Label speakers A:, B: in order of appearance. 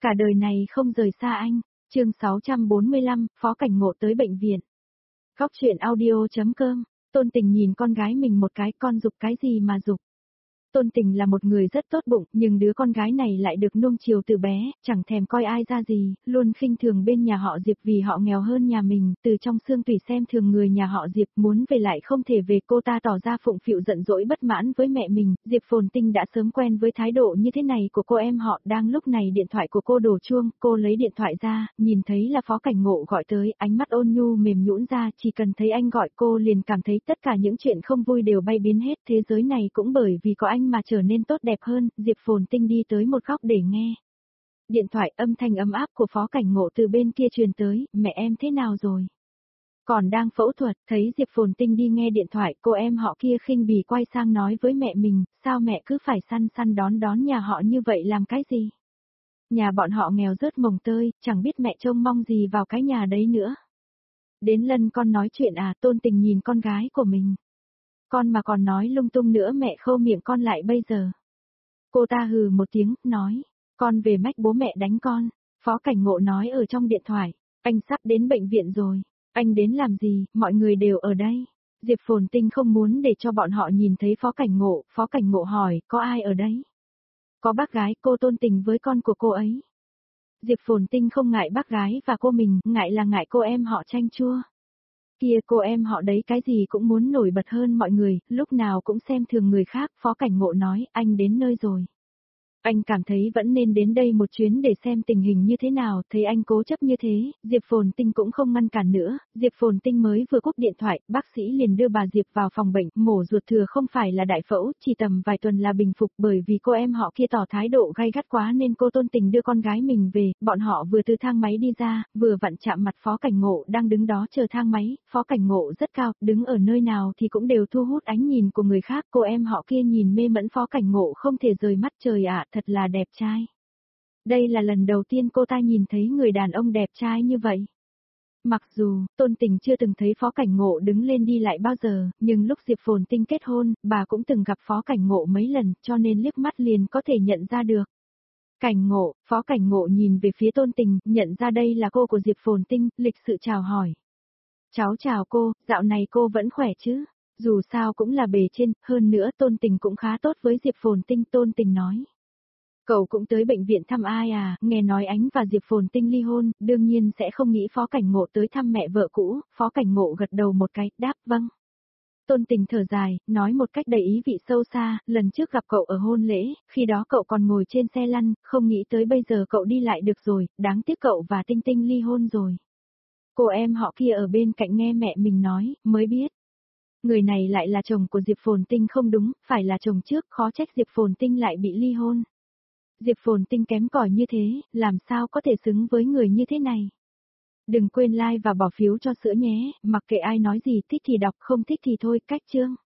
A: Cả đời này không rời xa anh. Chương 645, Phó Cảnh Ngộ tới bệnh viện. Góc truyện audio.com. Tôn Tình nhìn con gái mình một cái, con giục cái gì mà giục. Tôn Tình là một người rất tốt bụng, nhưng đứa con gái này lại được nuông chiều từ bé, chẳng thèm coi ai ra gì, luôn khinh thường bên nhà họ Diệp vì họ nghèo hơn nhà mình, từ trong xương tủy xem thường người nhà họ Diệp, muốn về lại không thể về. Cô ta tỏ ra phụng phịu giận dỗi bất mãn với mẹ mình. Diệp Phồn Tinh đã sớm quen với thái độ như thế này của cô em họ. Đang lúc này điện thoại của cô đổ chuông, cô lấy điện thoại ra, nhìn thấy là Phó Cảnh Ngộ gọi tới, ánh mắt ôn nhu mềm nhũn ra, chỉ cần thấy anh gọi cô liền cảm thấy tất cả những chuyện không vui đều bay biến hết. Thế giới này cũng bởi vì có anh mà trở nên tốt đẹp hơn. Diệp Phồn Tinh đi tới một góc để nghe. Điện thoại, âm thanh ấm áp của Phó Cảnh Ngộ từ bên kia truyền tới, mẹ em thế nào rồi? Còn đang phẫu thuật. Thấy Diệp Phồn Tinh đi nghe điện thoại, cô em họ kia khinh bỉ quay sang nói với mẹ mình, sao mẹ cứ phải săn săn đón đón nhà họ như vậy làm cái gì? Nhà bọn họ nghèo rớt mồng tơi, chẳng biết mẹ trông mong gì vào cái nhà đấy nữa. Đến lần con nói chuyện à? Tôn Tình nhìn con gái của mình. Con mà còn nói lung tung nữa mẹ khâu miệng con lại bây giờ. Cô ta hừ một tiếng, nói, con về mách bố mẹ đánh con. Phó Cảnh Ngộ nói ở trong điện thoại, anh sắp đến bệnh viện rồi. Anh đến làm gì, mọi người đều ở đây. Diệp Phồn Tinh không muốn để cho bọn họ nhìn thấy Phó Cảnh Ngộ. Phó Cảnh Ngộ hỏi, có ai ở đấy? Có bác gái, cô Tôn Tình với con của cô ấy. Diệp Phồn Tinh không ngại bác gái và cô mình, ngại là ngại cô em họ chanh chua. Kia cô em họ đấy cái gì cũng muốn nổi bật hơn mọi người, lúc nào cũng xem thường người khác. Phó Cảnh Ngộ nói, anh đến nơi rồi. Anh cảm thấy vẫn nên đến đây một chuyến để xem tình hình như thế nào. Thấy anh cố chấp như thế, Diệp Phồn Tinh cũng không ngăn cản nữa. Diệp Phồn Tinh mới vừa cúp điện thoại, bác sĩ liền đưa bà Diệp vào phòng bệnh. Mổ ruột thừa không phải là đại phẫu, chỉ tầm vài tuần là bình phục. Bởi vì cô em họ kia tỏ thái độ gay gắt quá nên cô Tôn Tình đưa con gái mình về. Bọn họ vừa từ thang máy đi ra, vừa vặn chạm mặt Phó Cảnh Ngộ đang đứng đó chờ thang máy. Phó Cảnh Ngộ rất cao, đứng ở nơi nào thì cũng đều thu hút ánh nhìn của người khác. Cô em họ kia nhìn mê mẫn Phó Cảnh Ngộ không thể rời mắt. Trời ạ, thật là đẹp trai. Đây là lần đầu tiên cô ta nhìn thấy người đàn ông đẹp trai như vậy. Mặc dù, Tôn Tình chưa từng thấy Phó Cảnh Ngộ đứng lên đi lại bao giờ, nhưng lúc Diệp Phồn Tinh kết hôn, bà cũng từng gặp Phó Cảnh Ngộ mấy lần, cho nên liếc mắt liền có thể nhận ra được. Cảnh Ngộ, Phó Cảnh Ngộ nhìn về phía Tôn Tình, nhận ra đây là cô của Diệp Phồn Tinh, lịch sự chào hỏi. Cháu chào cô, dạo này cô vẫn khỏe chứ? Dù sao cũng là bề trên, hơn nữa Tôn Tình cũng khá tốt với Diệp Phồn Tinh. Tôn Tình nói. Cậu cũng tới bệnh viện thăm ai à? Nghe nói Ánh và Diệp Phồn Tinh ly hôn, đương nhiên sẽ không nghĩ Phó Cảnh Ngộ tới thăm mẹ vợ cũ. Phó Cảnh Ngộ gật đầu một cái, đáp vâng. Tôn Tình thở dài, nói một cách đầy ý vị sâu xa, lần trước gặp cậu ở hôn lễ, khi đó cậu còn ngồi trên xe lăn, không nghĩ tới bây giờ cậu đi lại được rồi, đáng tiếc cậu và Tinh Tinh ly hôn rồi. Cô em họ kia ở bên cạnh nghe mẹ mình nói, mới biết. Người này lại là chồng của Diệp Phồn Tinh không đúng, phải là chồng trước, khó trách Diệp Phồn Tinh lại bị ly hôn. Diệp Phồn Tinh kém cỏi như thế, làm sao có thể xứng với người như thế này. Đừng quên like và bỏ phiếu cho sữa nhé, mặc kệ ai nói gì, thích thì đọc, không thích thì thôi. Cách chương.